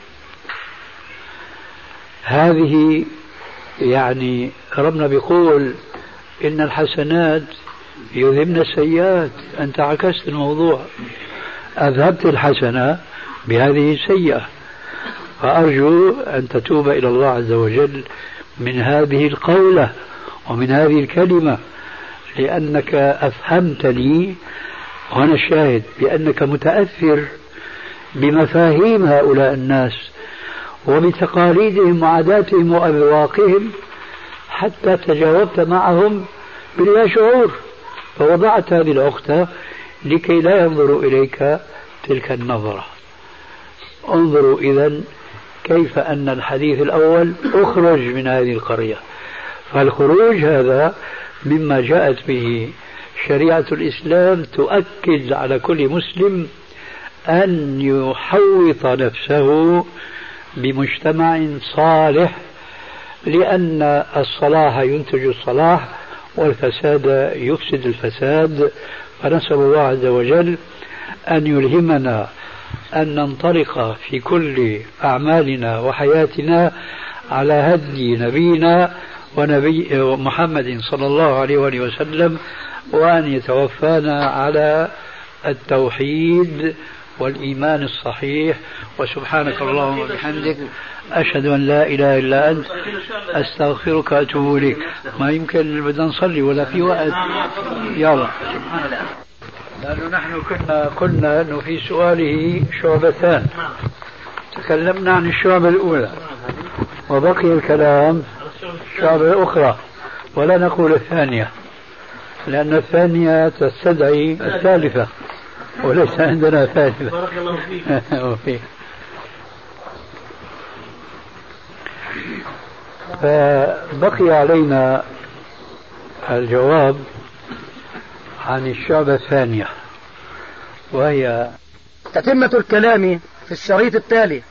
هذه يعني ربنا بيقول إن الحسنات يذهبن السيئات، أنت عكست الموضوع، أذهبت الحسنة بهذه السيئة. فأرجو أن تتوب إلى الله عز وجل من هذه القولة ومن هذه الكلمة، لأنك أفهمتني وأنا الشاهد بأنك متأثر بمفاهيم هؤلاء الناس وبتقاليدهم وعاداتهم وأذواقهم حتى تجاوبت معهم بلا شعور، فوضعت هذه العقدة لكي لا ينظروا إليك تلك النظرة. انظروا إذن كيف أن الحديث الأول أخرج من هذه القرية، فالخروج هذا مما جاءت به شريعة الإسلام تؤكد على كل مسلم أن يحوط نفسه بمجتمع صالح، لأن الصلاح ينتج الصلاح والفساد يفسد الفساد. فنسأل الله عز وجل أن يلهمنا أن ننطلق في كل أعمالنا وحياتنا على هدي نبينا ونبي محمد صلى الله عليه وآله وسلم، وأن يتوفانا على التوحيد والإيمان الصحيح. وسبحانك اللهم وبحمدك أشهد أن لا إله إلا أنت أستغفرك وأتوب إليك. ما يمكن بدنا نصلي ولا في وقت؟ يلا. لأنه نحن قلنا أنه في سؤاله شعبتان، تكلمنا عن الشعبة الأولى وبقي الكلام شعبة أخرى، ولا نقول الثانية لأن الثانية تستدعي الثالثة وليس عندنا ثالثة. بارك الله فيك. فبقي علينا الجواب عن الشعبة الثانية، وهي تتمة الكلام في الشريط التالي.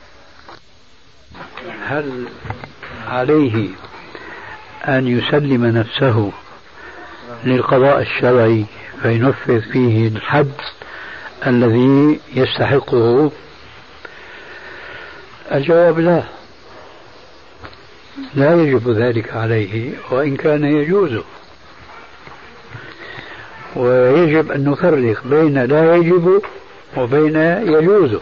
هل عليه أن يسلم نفسه للقضاء الشرعي فينفذ فيه الحد الذي يستحقه؟ الجواب لا، لا يجب ذلك عليه وإن كان يجوز، ويجب أن نفرق بين لا يجب وبين يجوز.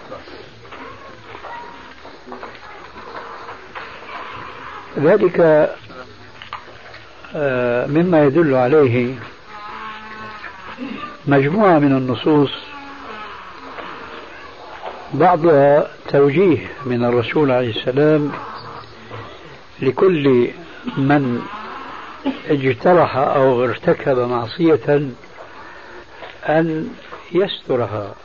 ذلك مما يدل عليه مجموعة من النصوص، بعضها توجيه من الرسول عليه السلام لكل من اجترح أو ارتكب معصية أن يسترها